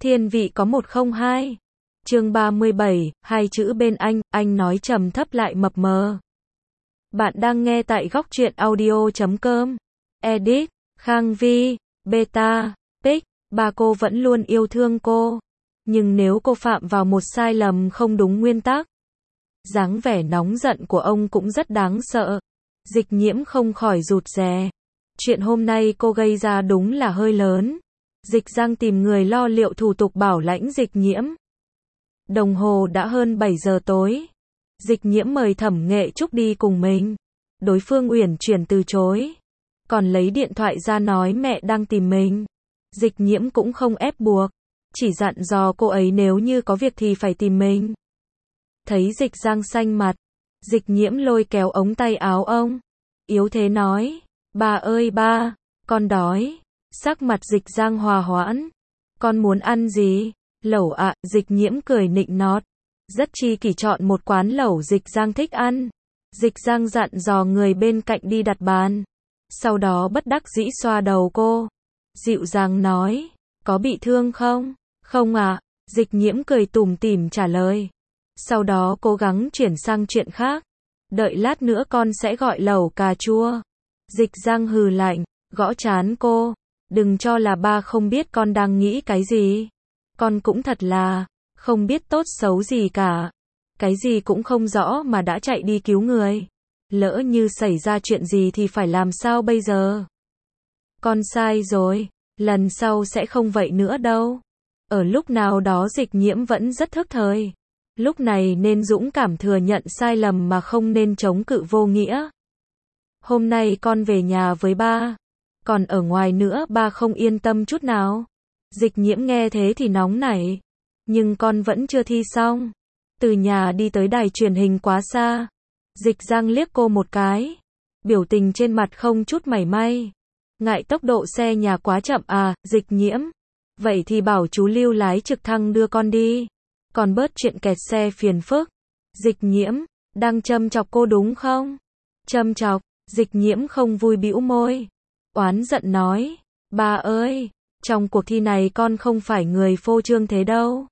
Thiên vị có 102. Chương 37, hai chữ bên anh nói trầm thấp lại mập mờ. Bạn đang nghe tại góc truyện audio.com. Edit, Khang Vi, Beta, Pic, ba cô vẫn luôn yêu thương cô. Nhưng nếu cô phạm vào một sai lầm không đúng nguyên tắc, dáng vẻ nóng giận của ông cũng rất đáng sợ. Dịch Nhiễm không khỏi rụt rè. Chuyện hôm nay cô gây ra đúng là hơi lớn. Dịch Giang tìm người lo liệu thủ tục bảo lãnh Dịch Nhiễm. Đồng hồ đã hơn 7 giờ tối. Dịch Nhiễm mời Thẩm Nghệ Trúc đi cùng mình. Đối phương uyển chuyển từ chối. Còn lấy điện thoại ra nói mẹ đang tìm mình. Dịch Nhiễm cũng không ép buộc. Chỉ dặn dò cô ấy nếu như có việc thì phải tìm mình. Thấy Dịch Giang xanh mặt. Dịch Nhiễm lôi kéo ống tay áo ông. Yếu thế nói. Ba ơi ba, con đói. Sắc mặt Dịch Giang hòa hoãn. Con muốn ăn gì? Lẩu ạ, Dịch Nhiễm cười nịnh nọt. Rất chi kỷ chọn một quán lẩu Dịch Giang thích ăn. Dịch Giang dặn dò người bên cạnh đi đặt bàn. Sau đó bất đắc dĩ xoa đầu cô. Dịu dàng nói, có bị thương không? Không ạ, Dịch Nhiễm cười tủm tỉm trả lời. Sau đó cố gắng chuyển sang chuyện khác. Đợi lát nữa con sẽ gọi lẩu cà chua. Dịch Giang hừ lạnh, gõ trán cô. Đừng cho là ba không biết con đang nghĩ cái gì. Con cũng thật là không biết tốt xấu gì cả. Cái gì cũng không rõ mà đã chạy đi cứu người. Lỡ như xảy ra chuyện gì thì phải làm sao bây giờ? Con sai rồi, lần sau sẽ không vậy nữa đâu. Ở lúc nào đó Dịch Nhiễm vẫn rất thức thời. Lúc này nên dũng cảm thừa nhận sai lầm mà không nên chống cự vô nghĩa. Hôm nay con về nhà với ba. Còn ở ngoài nữa ba không yên tâm chút nào. Dịch Nhiễm nghe thế thì nóng nảy. Nhưng con vẫn chưa thi xong. Từ nhà đi tới đài truyền hình quá xa. Dịch Giang liếc cô một cái. Biểu tình trên mặt không chút mảy may. Ngại tốc độ xe nhà quá chậm à, Dịch Nhiễm. Vậy thì bảo chú Lưu lái trực thăng đưa con đi. Còn bớt chuyện kẹt xe phiền phức. Dịch Nhiễm, đang châm chọc cô đúng không? Châm chọc, Dịch Nhiễm không vui bĩu môi. Oán giận nói, ba ơi, trong cuộc thi này con không phải người phô trương thế đâu.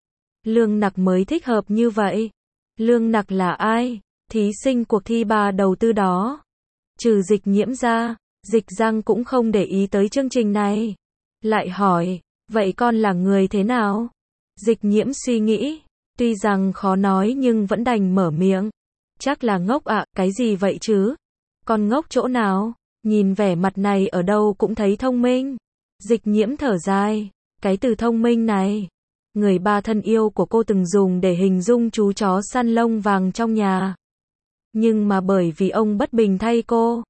Lương Nặc mới thích hợp như vậy. Lương Nặc là ai? Thí sinh cuộc thi ba đầu tư đó. Trừ Dịch Nhiễm ra, Dịch Giang cũng không để ý tới chương trình này. Lại hỏi, vậy con là người thế nào? Dịch Nhiễm suy nghĩ, tuy rằng khó nói nhưng vẫn đành mở miệng. Chắc là ngốc ạ, cái gì vậy chứ? Con ngốc chỗ nào? Nhìn vẻ mặt này ở đâu cũng thấy thông minh. Dịch Nhiễm thở dài, cái từ thông minh này, người ba thân yêu của cô từng dùng để hình dung chú chó săn lông vàng trong nhà. Nhưng mà bởi vì ông bất bình thay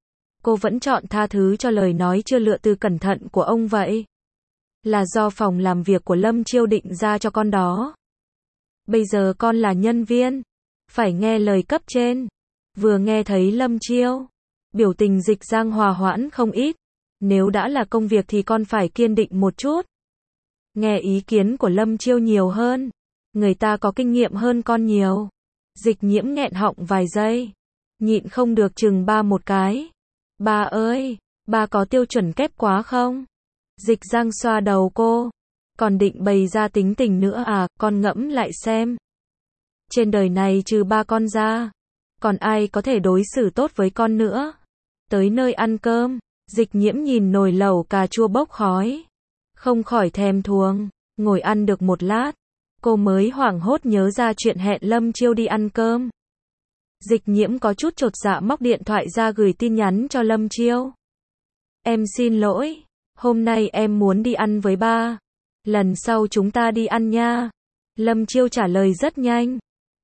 cô vẫn chọn tha thứ cho lời nói chưa lựa từ cẩn thận của ông vậy. Là do phòng làm việc của Lâm Chiêu định ra cho con đó. Bây giờ con là nhân viên, phải nghe lời cấp trên. Vừa nghe thấy Lâm Chiêu, biểu tình Dịch Giang hòa hoãn không ít. Nếu đã là công việc thì con phải kiên định một chút. Nghe ý kiến của Lâm Chiêu nhiều hơn. Người ta có kinh nghiệm hơn con nhiều. Dịch Nhiễm nghẹn họng vài giây. Nhịn không được chừng ba một cái. Ba ơi, ba có tiêu chuẩn kép quá không? Dịch Giang xoa đầu cô. Còn định bày ra tính tình nữa à, con ngẫm lại xem. Trên đời này trừ ba con ra, còn ai có thể đối xử tốt với con nữa? Tới nơi ăn cơm, Dịch Nhiễm nhìn nồi lẩu cà chua bốc khói. Không khỏi thèm thuồng, ngồi ăn được một lát. Cô mới hoảng hốt nhớ ra chuyện hẹn Lâm Chiêu đi ăn cơm. Dịch Nhiễm có chút chột dạ móc điện thoại ra gửi tin nhắn cho Lâm Chiêu. Em xin lỗi, hôm nay em muốn đi ăn với ba. Lần sau chúng ta đi ăn nha. Lâm Chiêu trả lời rất nhanh.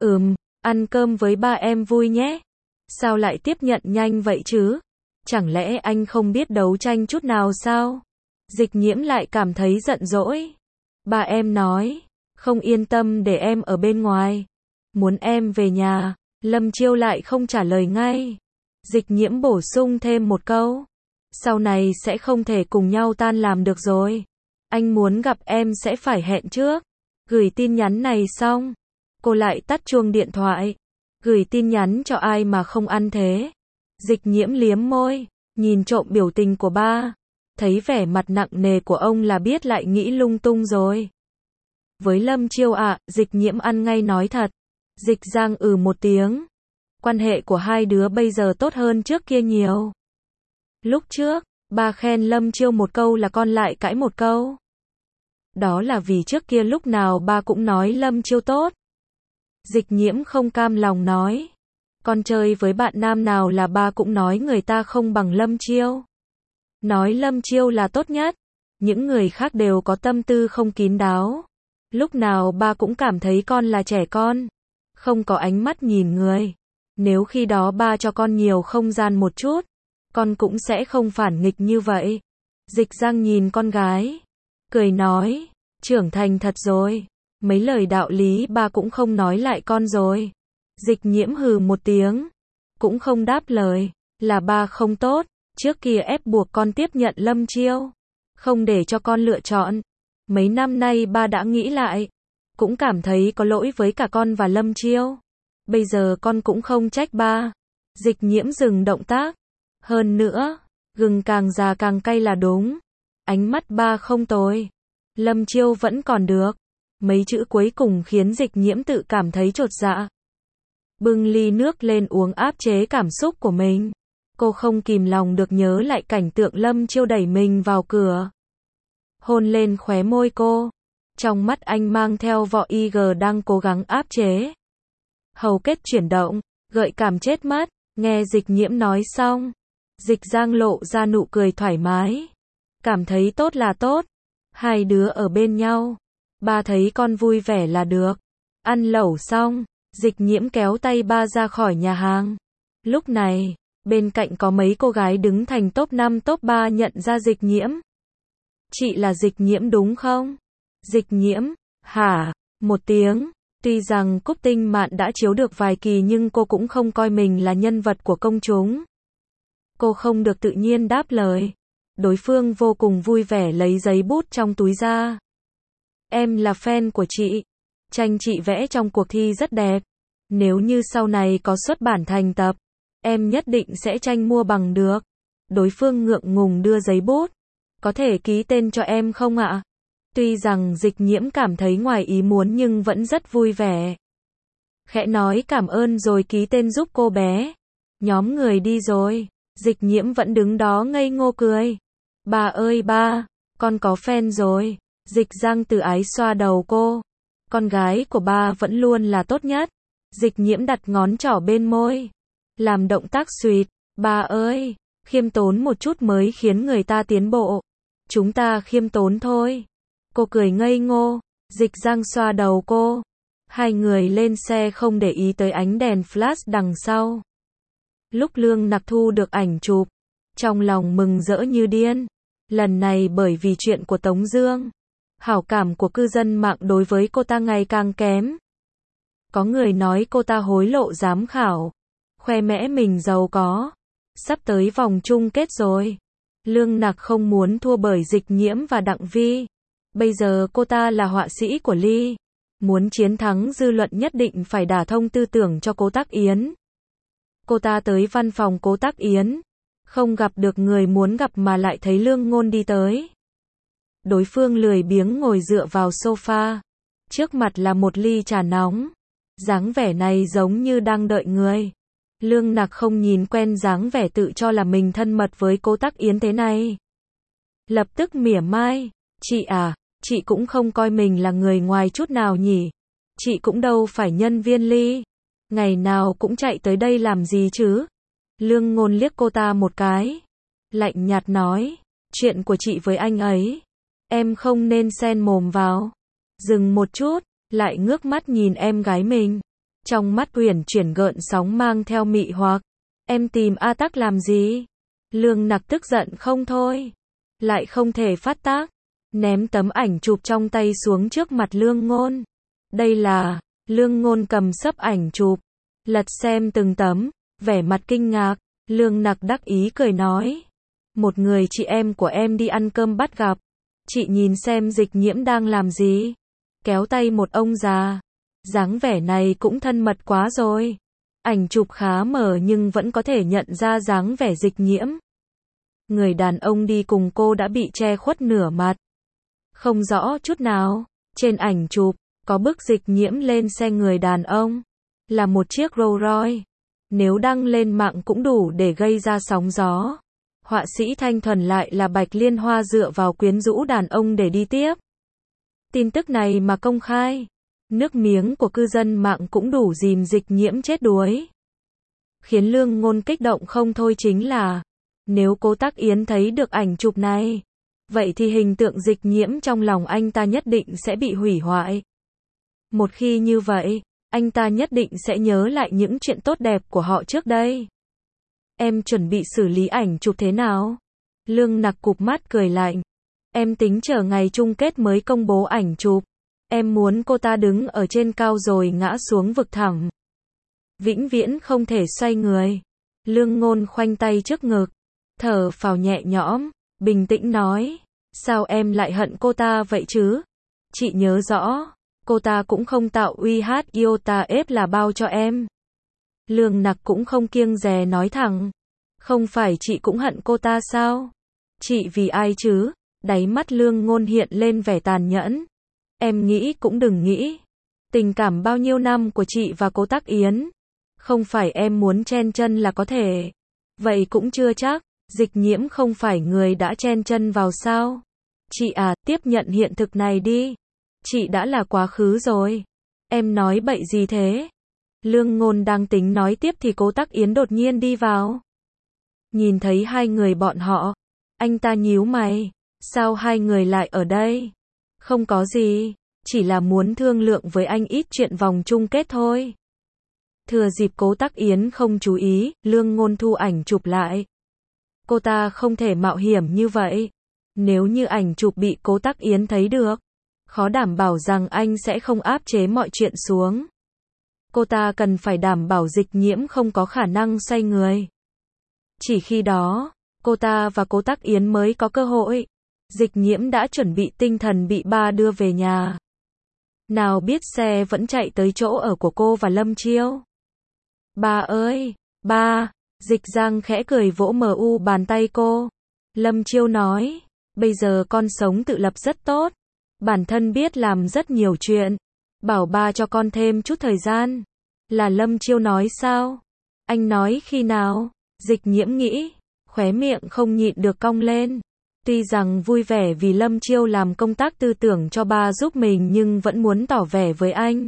Ăn cơm với ba em vui nhé. Sao lại tiếp nhận nhanh vậy chứ? Chẳng lẽ anh không biết đấu tranh chút nào sao? Dịch Nhiễm lại cảm thấy giận dỗi. Ba em nói, không yên tâm để em ở bên ngoài. Muốn em về nhà. Lâm Chiêu lại không trả lời ngay. Dịch Nhiễm bổ sung thêm một câu. Sau này sẽ không thể cùng nhau tan làm được rồi. Anh muốn gặp em sẽ phải hẹn trước. Gửi tin nhắn này xong, cô lại tắt chuông điện thoại. Gửi tin nhắn cho ai mà không ăn thế? Dịch Nhiễm liếm môi, nhìn trộm biểu tình của ba. Thấy vẻ mặt nặng nề của ông là biết lại nghĩ lung tung rồi. Với Lâm Chiêu ạ, Dịch Nhiễm ăn ngay nói thật. Dịch Giang một tiếng. Quan hệ của hai đứa bây giờ tốt hơn trước kia nhiều. Lúc trước, ba khen Lâm Chiêu một câu là con lại cãi một câu. Đó là vì trước kia lúc nào ba cũng nói Lâm Chiêu tốt. Dịch Nhiễm không cam lòng nói. Con chơi với bạn nam nào là ba cũng nói người ta không bằng Lâm Chiêu. Nói Lâm Chiêu là tốt nhất. Những người khác đều có tâm tư không kín đáo. Lúc nào ba cũng cảm thấy con là trẻ con. Không có ánh mắt nhìn người. Nếu khi đó ba cho con nhiều không gian một chút, con cũng sẽ không phản nghịch như vậy. Dịch Giang nhìn con gái. Cười nói, trưởng thành thật rồi. Mấy lời đạo lý ba cũng không nói lại con rồi. Dịch Nhiễm hừ một tiếng. Cũng không đáp lời. Là ba không tốt. Trước kia ép buộc con tiếp nhận Lâm Chiêu. Không để cho con lựa chọn. Mấy năm nay ba đã nghĩ lại. Cũng cảm thấy có lỗi với cả con và Lâm Chiêu. Bây giờ con cũng không trách ba. Dịch Nhiễm dừng động tác. Hơn nữa, gừng càng già càng cay là đúng. Ánh mắt ba không tồi. Lâm Chiêu vẫn còn được. Mấy chữ cuối cùng khiến Dịch Nhiễm tự cảm thấy chột dạ. Bưng ly nước lên uống áp chế cảm xúc của mình. Cô không kìm lòng được nhớ lại cảnh tượng Lâm Chiêu đẩy mình vào cửa. Hôn lên khóe môi cô. Trong mắt anh mang theo vỏ IG đang cố gắng áp chế. Hầu kết chuyển động, gợi cảm chết mắt. Nghe Dịch Nhiễm nói xong, Dịch Giang lộ ra nụ cười thoải mái. Cảm thấy tốt là tốt. Hai đứa ở bên nhau. Ba thấy con vui vẻ là được. Ăn lẩu xong, Dịch Nhiễm kéo tay ba ra khỏi nhà hàng. Lúc này, bên cạnh có mấy cô gái đứng thành top 5 top 3 nhận ra Dịch Nhiễm. Chị là Dịch Nhiễm đúng không? Dịch Nhiễm, hả? Một tiếng. Tuy rằng Cúc Tinh Mạn đã chiếu được vài kỳ nhưng cô cũng không coi mình là nhân vật của công chúng. Cô không được tự nhiên đáp lời. Đối phương vô cùng vui vẻ lấy giấy bút trong túi ra. Em là fan của chị. Tranh chị vẽ trong cuộc thi rất đẹp. Nếu như sau này có xuất bản thành tập, em nhất định sẽ tranh mua bằng được. Đối phương ngượng ngùng đưa giấy bút. Có thể ký tên cho em không ạ? Tuy rằng Dịch Nhiễm cảm thấy ngoài ý muốn nhưng vẫn rất vui vẻ. Khẽ nói cảm ơn rồi ký tên giúp cô bé. Nhóm người đi rồi. Dịch Nhiễm vẫn đứng đó ngây ngô cười. Ba ơi ba, con có fan rồi. Dịch Giang từ ái xoa đầu cô. Con gái của ba vẫn luôn là tốt nhất. Dịch Nhiễm đặt ngón trỏ bên môi. Làm động tác suyệt. Ba ơi, khiêm tốn một chút mới khiến người ta tiến bộ. Chúng ta khiêm tốn thôi. Cô cười ngây ngô. Dịch Giang xoa đầu cô. Hai người lên xe không để ý tới ánh đèn flash đằng sau. Lúc Lương Nặc thu được ảnh chụp, trong lòng mừng rỡ như điên. Lần này bởi vì chuyện của Tống Dương, hảo cảm của cư dân mạng đối với cô ta ngày càng kém. Có người nói cô ta hối lộ giám khảo, khoe mẽ mình giàu có. Sắp tới vòng chung kết rồi. Lương Nặc không muốn thua bởi Dịch Nhiễm và Đặng Vi. Bây giờ cô ta là họa sĩ của Ly. Muốn chiến thắng dư luận nhất định phải đả thông tư tưởng cho Cố Tắc Yến. Cô ta tới văn phòng Cố Tắc Yến. Không gặp được người muốn gặp mà lại thấy Lương Ngôn đi tới. Đối phương lười biếng ngồi dựa vào sofa. Trước mặt là một ly trà nóng. Dáng vẻ này giống như đang đợi người. Lương Nặc không nhìn quen dáng vẻ tự cho là mình thân mật với Cố Tắc Yến thế này. Lập tức mỉa mai. Chị à, chị cũng không coi mình là người ngoài chút nào nhỉ. Chị cũng đâu phải nhân viên Ly. Ngày nào cũng chạy tới đây làm gì chứ. Lương Ngôn liếc cô ta một cái. Lạnh nhạt nói. Chuyện của chị với anh ấy. Em không nên xen mồm vào. Dừng một chút. Lại ngước mắt nhìn em gái mình. Trong mắt uyển chuyển gợn sóng mang theo mị hoặc. Em tìm A Tắc làm gì? Lương Nặc tức giận không thôi. Lại không thể phát tác. Ném tấm ảnh chụp trong tay xuống trước mặt Lương Ngôn. Đây là... Lương Ngôn cầm xấp ảnh chụp. Lật xem từng tấm. Vẻ mặt kinh ngạc. Lương Nặc đắc ý cười nói. Một người chị em của em đi ăn cơm bắt gặp. Chị nhìn xem Dịch Nhiễm đang làm gì. Kéo tay một ông già. Dáng vẻ này cũng thân mật quá rồi. Ảnh chụp khá mờ nhưng vẫn có thể nhận ra dáng vẻ Dịch Nhiễm. Người đàn ông đi cùng cô đã bị che khuất nửa mặt. Không rõ chút nào. Trên ảnh chụp, có bức Dịch Nhiễm lên xe người đàn ông. Là một chiếc Rolls Royce. Nếu đăng lên mạng cũng đủ để gây ra sóng gió. Họa sĩ Thanh Thuần lại là Bạch Liên Hoa dựa vào quyến rũ đàn ông để đi tiếp. Tin tức này mà công khai, nước miếng của cư dân mạng cũng đủ dìm Dịch Nhiễm chết đuối. Khiến Lương Ngôn kích động không thôi chính là, nếu Cố Tắc Yến thấy được ảnh chụp này, vậy thì hình tượng Dịch Nhiễm trong lòng anh ta nhất định sẽ bị hủy hoại. Một khi như vậy, anh ta nhất định sẽ nhớ lại những chuyện tốt đẹp của họ trước đây. Em chuẩn bị xử lý ảnh chụp thế nào? Lương Nặc cụp mắt cười lạnh. Em tính chờ ngày chung kết mới công bố ảnh chụp. Em muốn cô ta đứng ở trên cao rồi ngã xuống vực thẳm. Vĩnh viễn không thể xoay người. Lương Ngôn khoanh tay trước ngực, thở phào nhẹ nhõm, bình tĩnh nói. Sao em lại hận cô ta vậy chứ? Chị nhớ rõ, cô ta cũng không tạo uy hát iota ép là bao cho em. Lương Nặc cũng không kiêng dè nói thẳng. Không phải chị cũng hận cô ta sao? Chị vì ai chứ? Đáy mắt Lương Ngôn hiện lên vẻ tàn nhẫn. Em nghĩ cũng đừng nghĩ. Tình cảm bao nhiêu năm của chị và Cố Tắc Yến, không phải em muốn chen chân là có thể. Vậy cũng chưa chắc. Dịch Nhiễm không phải người đã chen chân vào sao? Chị à, tiếp nhận hiện thực này đi. Chị đã là quá khứ rồi. Em nói bậy gì thế? Lương Ngôn đang tính nói tiếp thì Cố Tắc Yến đột nhiên đi vào. Nhìn thấy hai người bọn họ, anh ta nhíu mày. Sao hai người lại ở đây? Không có gì, chỉ là muốn thương lượng với anh ít chuyện vòng chung kết thôi. Thừa dịp Cố Tắc Yến không chú ý, Lương Ngôn thu ảnh chụp lại. Cô ta không thể mạo hiểm như vậy. Nếu như ảnh chụp bị Cố Tắc Yến thấy được, khó đảm bảo rằng anh sẽ không áp chế mọi chuyện xuống. Cô ta cần phải đảm bảo Dịch Nhiễm không có khả năng xoay người. Chỉ khi đó, cô ta và Cố Tắc Yến mới có cơ hội. Dịch Nhiễm đã chuẩn bị tinh thần bị ba đưa về nhà. Nào biết xe vẫn chạy tới chỗ ở của cô và Lâm Chiêu. Ba ơi, ba, Dịch Giang khẽ cười vỗ mu bàn tay cô. Lâm Chiêu nói, bây giờ con sống tự lập rất tốt. Bản thân biết làm rất nhiều chuyện. Bảo ba cho con thêm chút thời gian. Là Lâm Chiêu nói sao? Anh nói khi nào? Dịch Nhiễm nghĩ, khóe miệng không nhịn được cong lên. Tuy rằng vui vẻ vì Lâm Chiêu làm công tác tư tưởng cho ba giúp mình nhưng vẫn muốn tỏ vẻ với anh.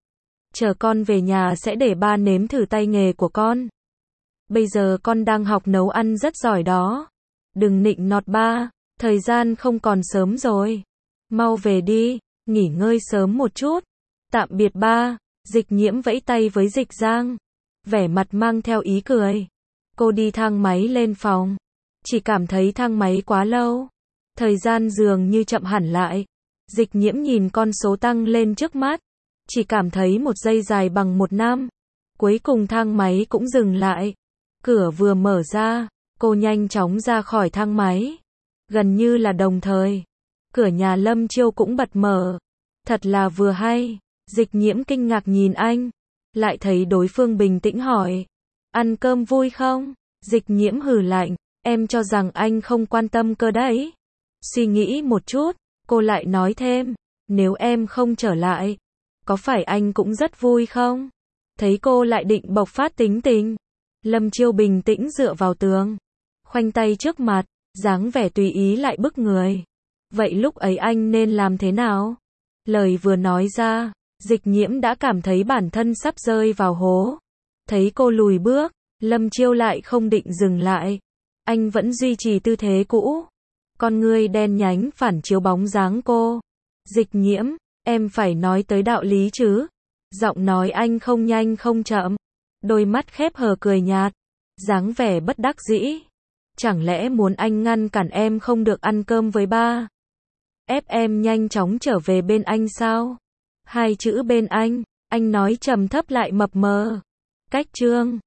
Chờ con về nhà sẽ để ba nếm thử tay nghề của con. Bây giờ con đang học nấu ăn rất giỏi đó. Đừng nịnh nọt ba, thời gian không còn sớm rồi. Mau về đi, nghỉ ngơi sớm một chút. Tạm biệt ba. Dịch Nhiễm vẫy tay với Dịch Giang, vẻ mặt mang theo ý cười. Cô đi thang máy lên phòng. Chỉ cảm thấy thang máy quá lâu. Thời gian dường như chậm hẳn lại. Dịch Nhiễm nhìn con số tăng lên trước mắt. Chỉ cảm thấy một giây dài bằng một năm. Cuối cùng thang máy cũng dừng lại. Cửa vừa mở ra, cô nhanh chóng ra khỏi thang máy. Gần như là đồng thời, cửa nhà Lâm Chiêu cũng bật mở. Thật là vừa hay. Dịch Nhiễm kinh ngạc nhìn anh. Lại thấy đối phương bình tĩnh hỏi. Ăn cơm vui không? Dịch Nhiễm hừ lạnh. Em cho rằng anh không quan tâm cơ đấy. Suy nghĩ một chút, cô lại nói thêm. Nếu em không trở lại, có phải anh cũng rất vui không? Thấy cô lại định bộc phát tính tình. Lâm Chiêu bình tĩnh dựa vào tường, khoanh tay trước mặt, dáng vẻ tùy ý lại bức người. Vậy lúc ấy anh nên làm thế nào? Lời vừa nói ra, Dịch Nhiễm đã cảm thấy bản thân sắp rơi vào hố. Thấy cô lùi bước, Lâm Chiêu lại không định dừng lại. Anh vẫn duy trì tư thế cũ. Con ngươi đen nhánh phản chiếu bóng dáng cô. Dịch Nhiễm, em phải nói tới đạo lý chứ. Giọng nói anh không nhanh không chậm. Đôi mắt khép hờ cười nhạt. Dáng vẻ bất đắc dĩ. Chẳng lẽ muốn anh ngăn cản em không được ăn cơm với ba? Ép em nhanh chóng trở về bên anh sao? Hai chữ bên anh nói trầm thấp lại mập mờ. Cách chương